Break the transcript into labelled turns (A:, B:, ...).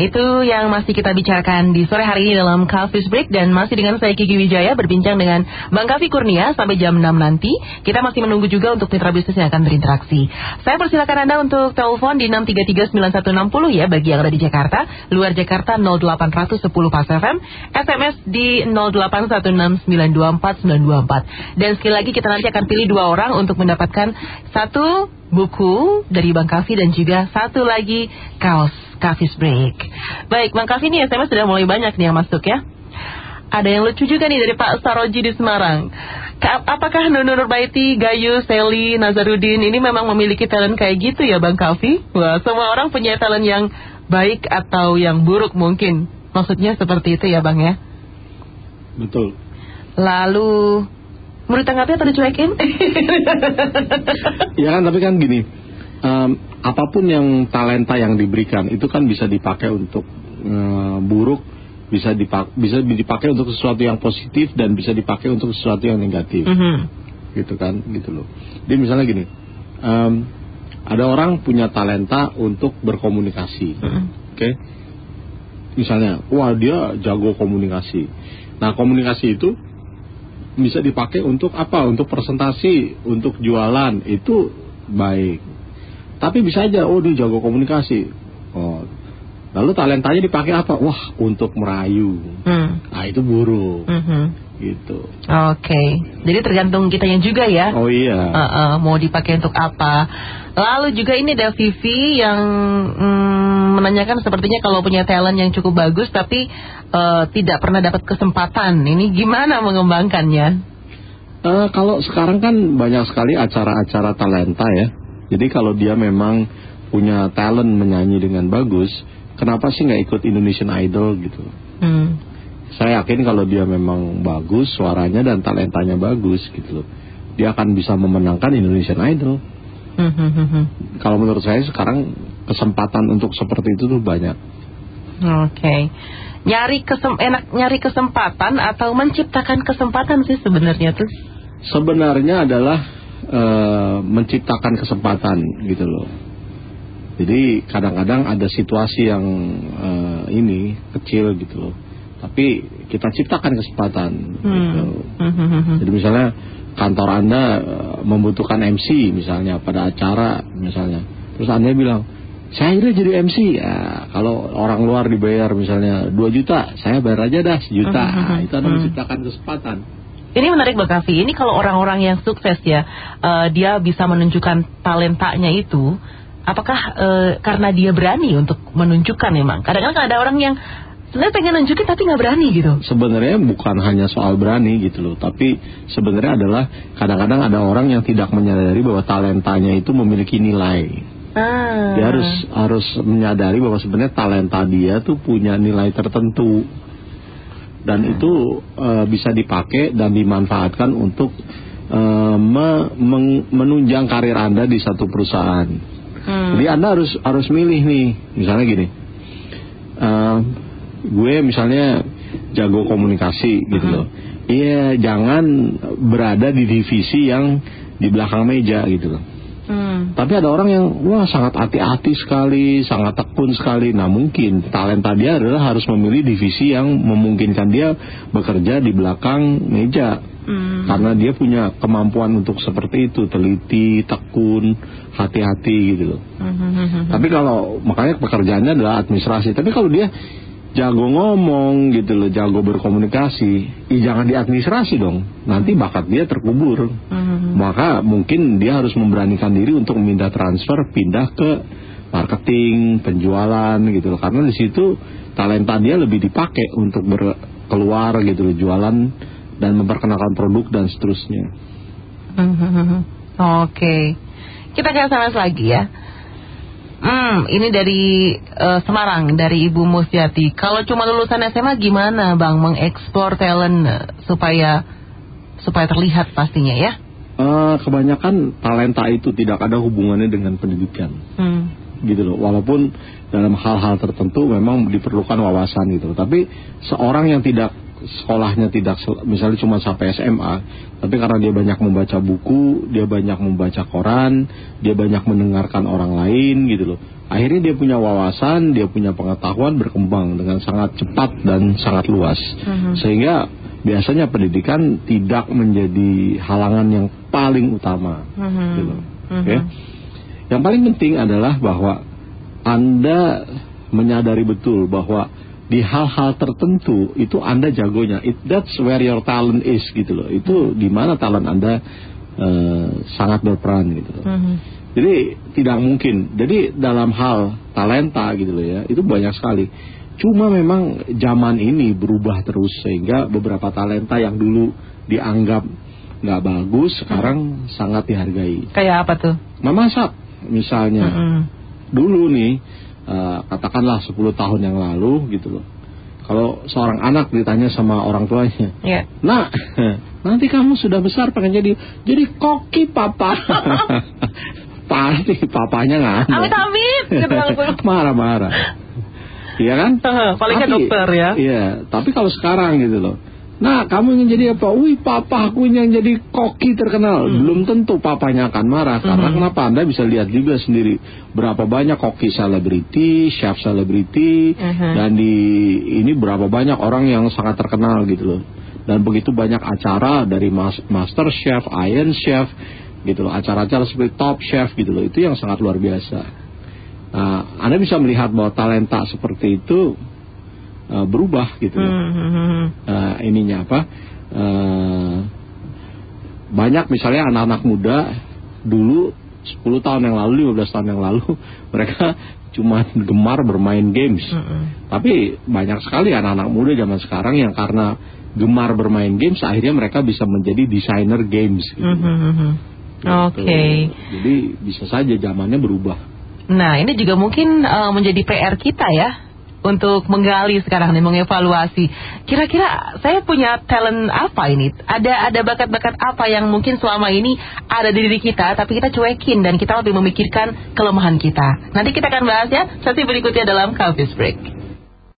A: itu yang masih kita bicarakan di sore hari ini dalam Coffee Break. Dan masih dengan saya Kiki Wijaya berbincang dengan Bang Kavi Kurnia sampai jam 6 nanti. Kita masih menunggu juga untuk mitra bisnis yang akan berinteraksi. Saya persilakan Anda untuk telepon di 6339160 ya bagi yang ada di Jakarta. Luar Jakarta 08110 Pas FM. SMS di 08169249224. Dan sekali lagi kita nanti akan pilih 2 orang untuk mendapatkan 1 buku dari Bang Kavi dan juga 1 lagi kaos Coffee Break. Baik, Bang Kavi, ini SMS sudah mulai banyak nih yang masuk ya. Ada yang lucu juga nih dari Pak Saroji di Semarang. Apakah Nunu Nurbaiti, Gayu, Sally, Nazarudin ini memang memiliki talent kayak gitu ya Bang Kavi? Wah, semua orang punya talent yang baik atau yang buruk mungkin. Maksudnya seperti itu ya Bang ya?
B: Betul.
A: Lalu mau ditanggapi atau dicuekin?
B: Ya kan, tapi kan gini, apapun yang talenta yang diberikan itu kan bisa dipakai untuk buruk, bisa dipakai untuk sesuatu yang positif dan bisa dipakai untuk sesuatu yang negatif. Gitu kan, gitu loh. Jadi misalnya gini, ada orang punya talenta untuk berkomunikasi, oke? Misalnya, wah dia jago komunikasi. Nah komunikasi itu bisa dipakai untuk apa? Untuk presentasi, untuk jualan, itu baik. Tapi bisa aja, oh dia jago komunikasi. Oh, lalu talentanya dipakai apa? Wah, untuk merayu. Nah, itu buruk. Gitu.
A: Oke. Jadi tergantung kitanya juga ya.
B: Oh iya.
A: Mau dipakai untuk apa? Lalu juga ini ada Vivi yang menanyakan sepertinya kalau punya talent yang cukup bagus tapi tidak pernah dapat kesempatan. Ini gimana mengembangkannya?
B: Kalau sekarang kan banyak sekali acara-acara talenta ya. Jadi kalau dia memang punya talent menyanyi dengan bagus, kenapa sih nggak ikut Indonesian Idol gitu? Saya yakin kalau dia memang bagus suaranya dan talentanya bagus gitu loh, dia akan bisa memenangkan Indonesian Idol. Kalau menurut saya sekarang kesempatan untuk seperti itu tuh banyak.
A: Oke. Nyari kesempatan atau menciptakan kesempatan sih sebenarnya tuh?
B: Sebenarnya adalah menciptakan kesempatan gitu loh. Jadi kadang-kadang ada situasi yang ini kecil gitu loh, tapi kita ciptakan kesempatan gitu. Jadi misalnya kantor Anda membutuhkan MC misalnya pada acara misalnya, terus Anda bilang saya ini jadi MC ya, kalau orang luar dibayar misalnya 2 juta, saya bayar aja dah 1 juta. Itu Anda menciptakan kesempatan.
A: Ini menarik Bang Kavi. Ini kalau orang-orang yang sukses ya, dia bisa menunjukkan talentanya itu, apakah karena dia berani untuk menunjukkan memang? Kadang-kadang ada orang yang sebenarnya pengen nunjukin tapi nggak berani gitu. Sebenarnya
B: bukan hanya soal berani gitu loh, tapi sebenarnya adalah kadang-kadang ada orang yang tidak menyadari bahwa talentanya itu memiliki nilai. Dia harus menyadari bahwa sebenarnya talenta dia tuh punya nilai tertentu. Dan itu bisa dipakai dan dimanfaatkan untuk menunjang karir Anda di satu perusahaan. Jadi Anda harus milih nih, misalnya gini, gue misalnya jago komunikasi gitu loh. Iya, jangan berada di divisi yang di belakang meja gitu loh. Tapi ada orang yang wah sangat hati-hati sekali, sangat tekun sekali. Nah mungkin talenta dia adalah harus memilih divisi yang memungkinkan dia bekerja di belakang meja. Karena dia punya kemampuan untuk seperti itu, teliti, tekun, hati-hati gitu loh. Tapi kalau makanya pekerjaannya adalah administrasi. Tapi kalau dia jago ngomong gitu loh, jago berkomunikasi, jangan diadministrasi dong. Nanti bakat dia terkubur. Maka mungkin dia harus memberanikan diri untuk meminta transfer, pindah ke marketing, penjualan gitu loh. Karena di situ talenta dia lebih dipakai untuk keluar gitu loh, jualan dan memperkenalkan produk dan seterusnya.
A: Oke. Kita ke SMS lagi ya. Ini dari Semarang, dari Ibu Musyati. Kalau cuma lulusan SMA gimana Bang mengeksplor talent supaya terlihat pastinya ya?
B: Kebanyakan talenta itu tidak ada hubungannya dengan pendidikan. Gitu loh. Walaupun dalam hal-hal tertentu memang diperlukan wawasan gitu loh. Tapi seorang yang tidak sekolahnya tidak misalnya cuma sampai SMA, tapi karena dia banyak membaca buku, dia banyak membaca koran, dia banyak mendengarkan orang lain gitu loh. Akhirnya dia punya wawasan, dia punya pengetahuan berkembang dengan sangat cepat dan sangat luas. Sehingga biasanya pendidikan tidak menjadi halangan yang paling utama. Gitu. Okay? Yang paling penting adalah bahwa Anda menyadari betul bahwa di hal-hal tertentu itu Anda jagonya. That's where your talent is gitu loh. Itu di mana talent Anda sangat berperan gitu loh. Jadi tidak mungkin. Jadi dalam hal talenta gitu loh ya, itu banyak sekali. Cuma memang zaman ini berubah terus sehingga beberapa talenta yang dulu dianggap nggak bagus sekarang sangat dihargai.
A: Kayak apa tuh?
B: Memasak misalnya. Dulu nih katakanlah 10 tahun yang lalu gitu loh. Kalau seorang anak ditanya sama orang tuanya, "Nak, nanti kamu sudah besar pengen jadi koki papa." Pasti papanya nggak ada.
A: Amit-amit.
B: Marah-marah. Iya kan?
A: Paling kan dokter ya.
B: Iya, tapi kalau sekarang gitu loh. Nah, kamu ingin jadi apa? Wih, papa aku yang jadi koki terkenal. Belum tentu papanya akan marah. Karena kenapa? Anda bisa lihat juga sendiri berapa banyak koki selebriti, chef selebriti, dan ini berapa banyak orang yang sangat terkenal gitu loh. Dan begitu banyak acara dari Master Chef, Iron Chef gitu loh. Acara-acara seperti Top Chef gitu loh. Itu yang sangat luar biasa. Nah, Anda bisa melihat bahwa talenta seperti itu berubah gitu. Ininya apa? Banyak misalnya anak-anak muda dulu 10 tahun yang lalu, 15 tahun yang lalu mereka cuma gemar bermain games. Tapi banyak sekali anak-anak muda zaman sekarang yang karena gemar bermain games akhirnya mereka bisa menjadi desainer games gitu.
A: Oke.
B: Jadi bisa saja zamannya berubah.
A: Nah, ini juga mungkin menjadi PR kita ya, untuk menggali sekarang nih, mengevaluasi. Kira-kira saya punya talent apa ini? Ada bakat-bakat apa yang mungkin selama ini ada di diri kita, tapi kita cuekin dan kita lebih memikirkan kelemahan kita. Nanti kita akan bahas ya, sesi berikutnya dalam Coffee Break.